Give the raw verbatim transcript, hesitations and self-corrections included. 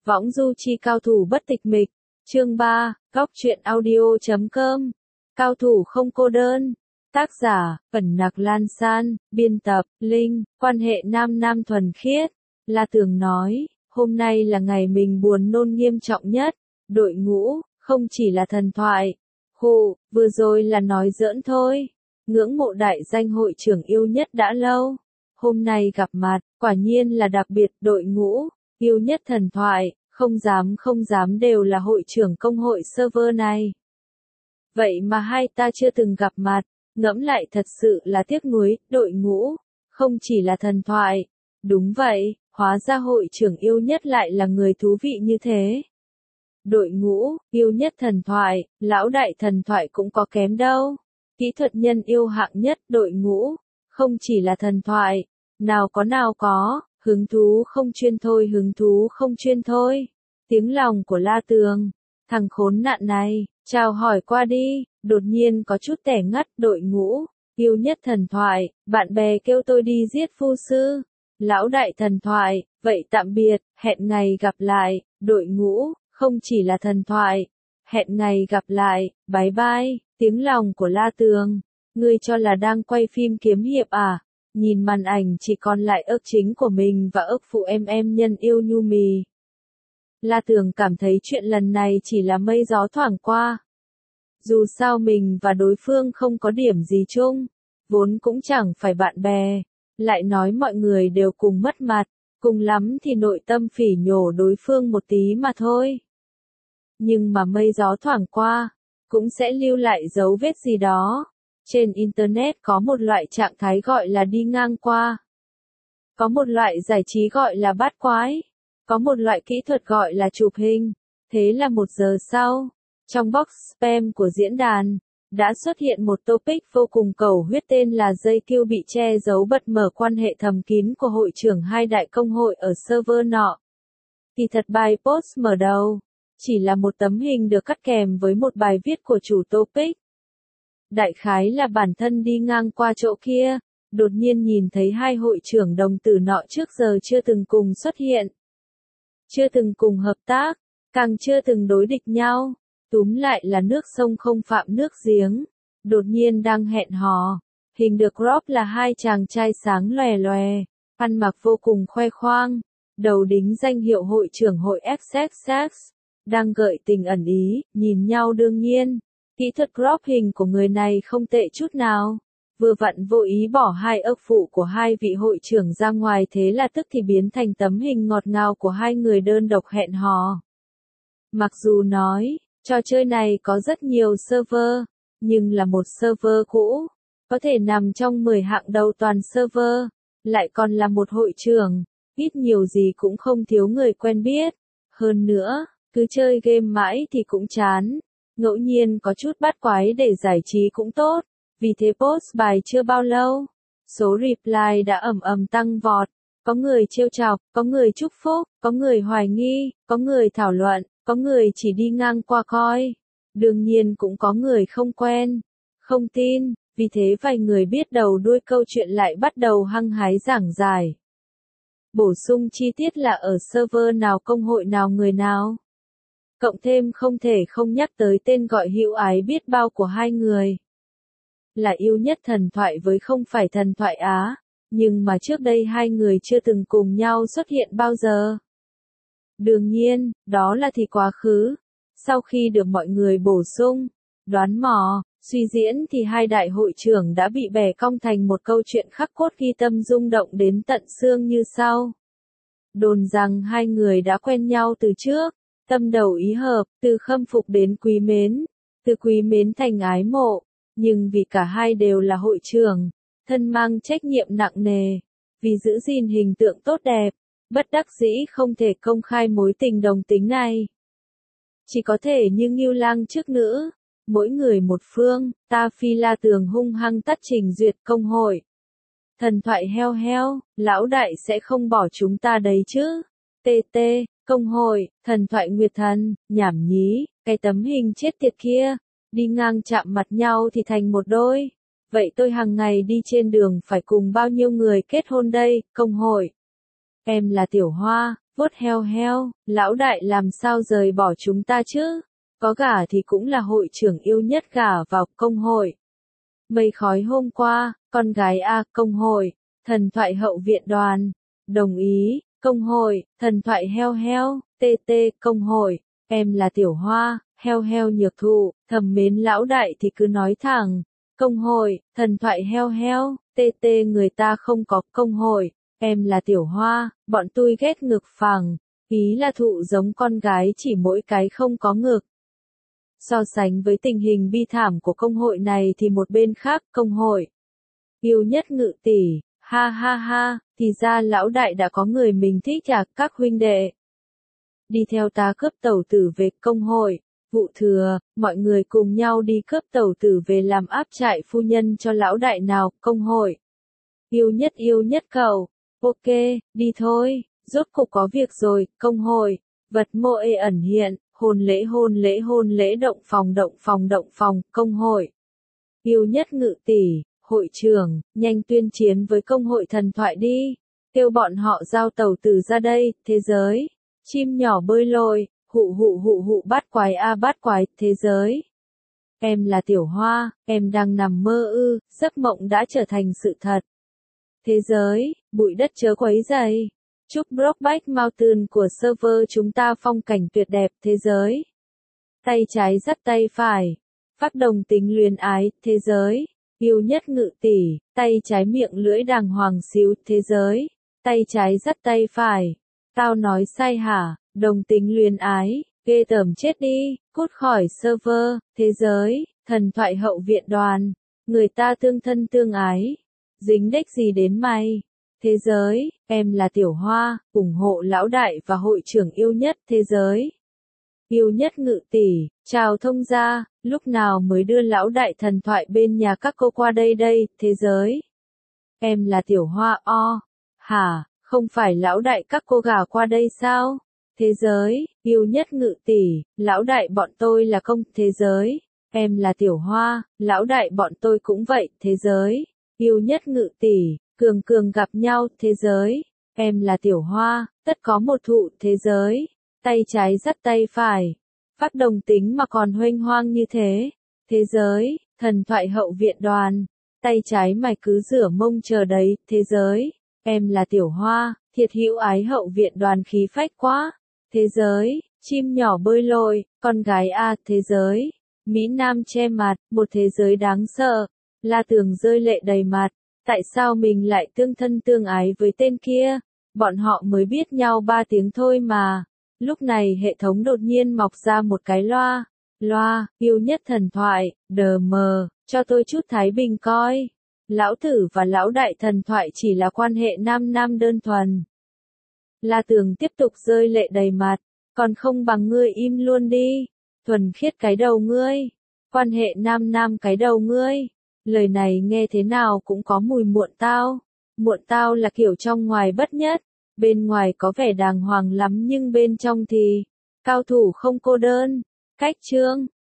Võng du chi cao thủ bất tịch mịch. Chương ba, góc truyện audio.com. Cao thủ không cô đơn. Tác giả, Cẩn Nặc Lan San, biên tập, Linh, quan hệ nam nam thuần khiết. La Tường nói, hôm nay là ngày mình buồn nôn nghiêm trọng nhất. Đội ngũ, không chỉ là thần thoại. Hù, vừa rồi là nói giỡn thôi. Ngưỡng mộ đại danh hội trưởng yêu nhất đã lâu. Hôm nay gặp mặt, quả nhiên là đặc biệt. Đội ngũ, yêu nhất thần thoại, không dám không dám đều là hội trưởng công hội server này. Vậy mà hai ta chưa từng gặp mặt, ngẫm lại thật sự là tiếc nuối. Đội ngũ, không chỉ là thần thoại. Đúng vậy, hóa ra hội trưởng yêu nhất lại là người thú vị như thế. Đội ngũ, yêu nhất thần thoại, lão đại thần thoại cũng có kém đâu. Kỹ thuật nhân yêu hạng nhất. Đội ngũ, không chỉ là thần thoại, nào có nào có, hứng thú không chuyên thôi hứng thú không chuyên thôi. Tiếng lòng của La Tường, thằng khốn nạn này, chào hỏi qua đi, đột nhiên có chút tẻ ngắt. Đội ngũ, yêu nhất thần thoại, bạn bè kêu tôi đi giết phu sư. Lão đại thần thoại, vậy tạm biệt, hẹn ngày gặp lại. Đội ngũ, không chỉ là thần thoại, hẹn ngày gặp lại, bye bye. Tiếng lòng của La Tường, ngươi cho là đang quay phim kiếm hiệp à? Nhìn màn ảnh chỉ còn lại ức chính của mình và ức phụ em em nhân yêu nhu mì. La Tường cảm thấy chuyện lần này chỉ là mây gió thoảng qua. Dù sao mình và đối phương không có điểm gì chung, vốn cũng chẳng phải bạn bè, lại nói mọi người đều cùng mất mặt, cùng lắm thì nội tâm phỉ nhổ đối phương một tí mà thôi. Nhưng mà mây gió thoảng qua, cũng sẽ lưu lại dấu vết gì đó. Trên Internet có một loại trạng thái gọi là đi ngang qua. Có một loại giải trí gọi là bắt quái. Có một loại kỹ thuật gọi là chụp hình. Thế là một giờ sau, trong box spam của diễn đàn, đã xuất hiện một topic vô cùng cầu huyết tên là dây kiêu bị che giấu bật mở quan hệ thầm kín của hội trưởng hai đại công hội ở server nọ. Kỳ thật bài post mở đầu, chỉ là một tấm hình được cắt kèm với một bài viết của chủ topic. Đại khái là bản thân đi ngang qua chỗ kia, đột nhiên nhìn thấy hai hội trưởng đồng tử nọ trước giờ chưa từng cùng xuất hiện. Chưa từng cùng hợp tác, càng chưa từng đối địch nhau, túm lại là nước sông không phạm nước giếng, đột nhiên đang hẹn hò. Hình được crop là hai chàng trai sáng lòe lòe, ăn mặc vô cùng khoe khoang, đầu đính danh hiệu hội trưởng hội ích ích ích, đang gợi tình ẩn ý, nhìn nhau đương nhiên. Kỹ thuật crop hình của người này không tệ chút nào. Vừa vặn vô ý bỏ hai ức phụ của hai vị hội trưởng ra ngoài, thế là tức thì biến thành tấm hình ngọt ngào của hai người đơn độc hẹn hò. Mặc dù nói, trò chơi này có rất nhiều server, nhưng là một server cũ, có thể nằm trong mười hạng đầu toàn server, lại còn là một hội trưởng, ít nhiều gì cũng không thiếu người quen biết. Hơn nữa, cứ chơi game mãi thì cũng chán. Ngẫu nhiên có chút bắt quái để giải trí cũng tốt, vì thế post bài chưa bao lâu, số reply đã ầm ầm tăng vọt, có người trêu chọc, có người chúc phúc, có người hoài nghi, có người thảo luận, có người chỉ đi ngang qua coi, đương nhiên cũng có người không quen, không tin, vì thế vài người biết đầu đuôi câu chuyện lại bắt đầu hăng hái giảng giải. Bổ sung chi tiết là ở server nào công hội nào người nào. Cộng thêm không thể không nhắc tới tên gọi hữu ái biết bao của hai người. Là yêu nhất thần thoại với không phải thần thoại Á, nhưng mà trước đây hai người chưa từng cùng nhau xuất hiện bao giờ. Đương nhiên, đó là thì quá khứ. Sau khi được mọi người bổ sung, đoán mò, suy diễn thì hai đại hội trưởng đã bị bẻ cong thành một câu chuyện khắc cốt ghi tâm rung động đến tận xương như sau. Đồn rằng hai người đã quen nhau từ trước. Tâm đầu ý hợp, từ khâm phục đến quý mến, từ quý mến thành ái mộ, nhưng vì cả hai đều là hội trưởng, thân mang trách nhiệm nặng nề, vì giữ gìn hình tượng tốt đẹp, bất đắc dĩ không thể công khai mối tình đồng tính này. Chỉ có thể như ngưu lang trước nữ, mỗi người một phương, ta phi La Tường hung hăng tắt trình duyệt công hội. Thần thoại heo heo, lão đại sẽ không bỏ chúng ta đấy chứ, tê tê. Công hội, thần thoại nguyệt thần, nhảm nhí, cái tấm hình chết tiệt kia, đi ngang chạm mặt nhau thì thành một đôi. Vậy tôi hàng ngày đi trên đường phải cùng bao nhiêu người kết hôn đây, công hội. Em là Tiểu Hoa, vuốt heo heo, lão đại làm sao rời bỏ chúng ta chứ? Có gả thì cũng là hội trưởng yêu nhất gả vào công hội. Mây khói hôm qua, con gái A công hội, thần thoại hậu viện đoàn. Đồng ý, công hội, thần thoại heo heo, tê tê công hội, em là tiểu hoa, heo heo nhược thụ, thầm mến lão đại thì cứ nói thẳng. Công hội, thần thoại heo heo, tê tê người ta không có công hội, em là tiểu hoa, bọn tôi ghét ngực phẳng, ý là thụ giống con gái chỉ mỗi cái không có ngực. So sánh với tình hình bi thảm của công hội này thì một bên khác, công hội yêu nhất ngự tỷ, ha ha ha, thì ra lão đại đã có người mình thích à, các huynh đệ. Đi theo ta cướp tẩu tử về công hội, vụ thừa, mọi người cùng nhau đi cướp tẩu tử về làm áp trại phu nhân cho lão đại nào, công hội. Yêu nhất yêu nhất cậu, ok, đi thôi, rốt cục có việc rồi, công hội, vật mô ê ẩn hiện, hôn lễ hôn lễ hôn lễ động phòng động phòng động phòng, công hội. Yêu nhất ngự tỷ, hội trưởng, nhanh tuyên chiến với công hội thần thoại đi, kêu bọn họ giao tẩu tử ra đây, thế giới, chim nhỏ bơi lội, hụ hụ hụ hụ bát quái a bát quái, thế giới. Em là tiểu hoa, em đang nằm mơ ư, giấc mộng đã trở thành sự thật. Thế giới, bụi đất chớ quấy dày. Chúc Brokeback Mountain của server chúng ta phong cảnh tuyệt đẹp, thế giới. Tay trái dắt tay phải. Phát đồng tính luyến ái, thế giới. Yêu nhất ngự tỷ, tay trái miệng lưỡi đàng hoàng xíu, thế giới. Tay trái dắt tay phải. Tao nói sai hả, đồng tính luyến ái, ghê tởm chết đi, cút khỏi server, thế giới, thần thoại hậu viện đoàn. Người ta tương thân tương ái. Dính đếch gì đến mày? Thế giới, em là tiểu hoa, ủng hộ lão đại và hội trưởng yêu nhất thế giới. Yêu nhất ngự tỷ, chào thông gia, lúc nào mới đưa lão đại thần thoại bên nhà các cô qua đây đây, thế giới. Em là tiểu hoa o, hả, không phải lão đại các cô gà qua đây sao? Thế giới, yêu nhất ngự tỷ, lão đại bọn tôi là công, thế giới. Em là tiểu hoa, lão đại bọn tôi cũng vậy, thế giới. Yêu nhất ngự tỷ, cường cường gặp nhau, thế giới. Em là tiểu hoa, tất có một thụ, thế giới. Tay trái dắt tay phải. Phát đồng tính mà còn huênh hoang như thế. Thế giới, thần thoại hậu viện đoàn. Tay trái mày cứ rửa mông chờ đấy, thế giới. Em là tiểu hoa, thiệt hữu ái hậu viện đoàn khí phách quá. Thế giới, chim nhỏ bơi lội, con gái a, thế giới. Mỹ Nam che mặt, một thế giới đáng sợ. La Tường rơi lệ đầy mặt. Tại sao mình lại tương thân tương ái với tên kia? Bọn họ mới biết nhau ba tiếng thôi mà. Lúc này hệ thống đột nhiên mọc ra một cái loa. Loa, yêu nhất thần thoại, đờ mờ, cho tôi chút thái bình coi. Lão tử và lão đại thần thoại chỉ là quan hệ nam nam đơn thuần. La Tường tiếp tục rơi lệ đầy mặt. Còn không bằng ngươi im luôn đi. Thuần khiết cái đầu ngươi. Quan hệ nam nam cái đầu ngươi. Lời này nghe thế nào cũng có mùi muộn tao. Muộn tao là kiểu trong ngoài bất nhất. Bên ngoài có vẻ đàng hoàng lắm nhưng bên trong thì cao thủ không cô đơn. Cách chương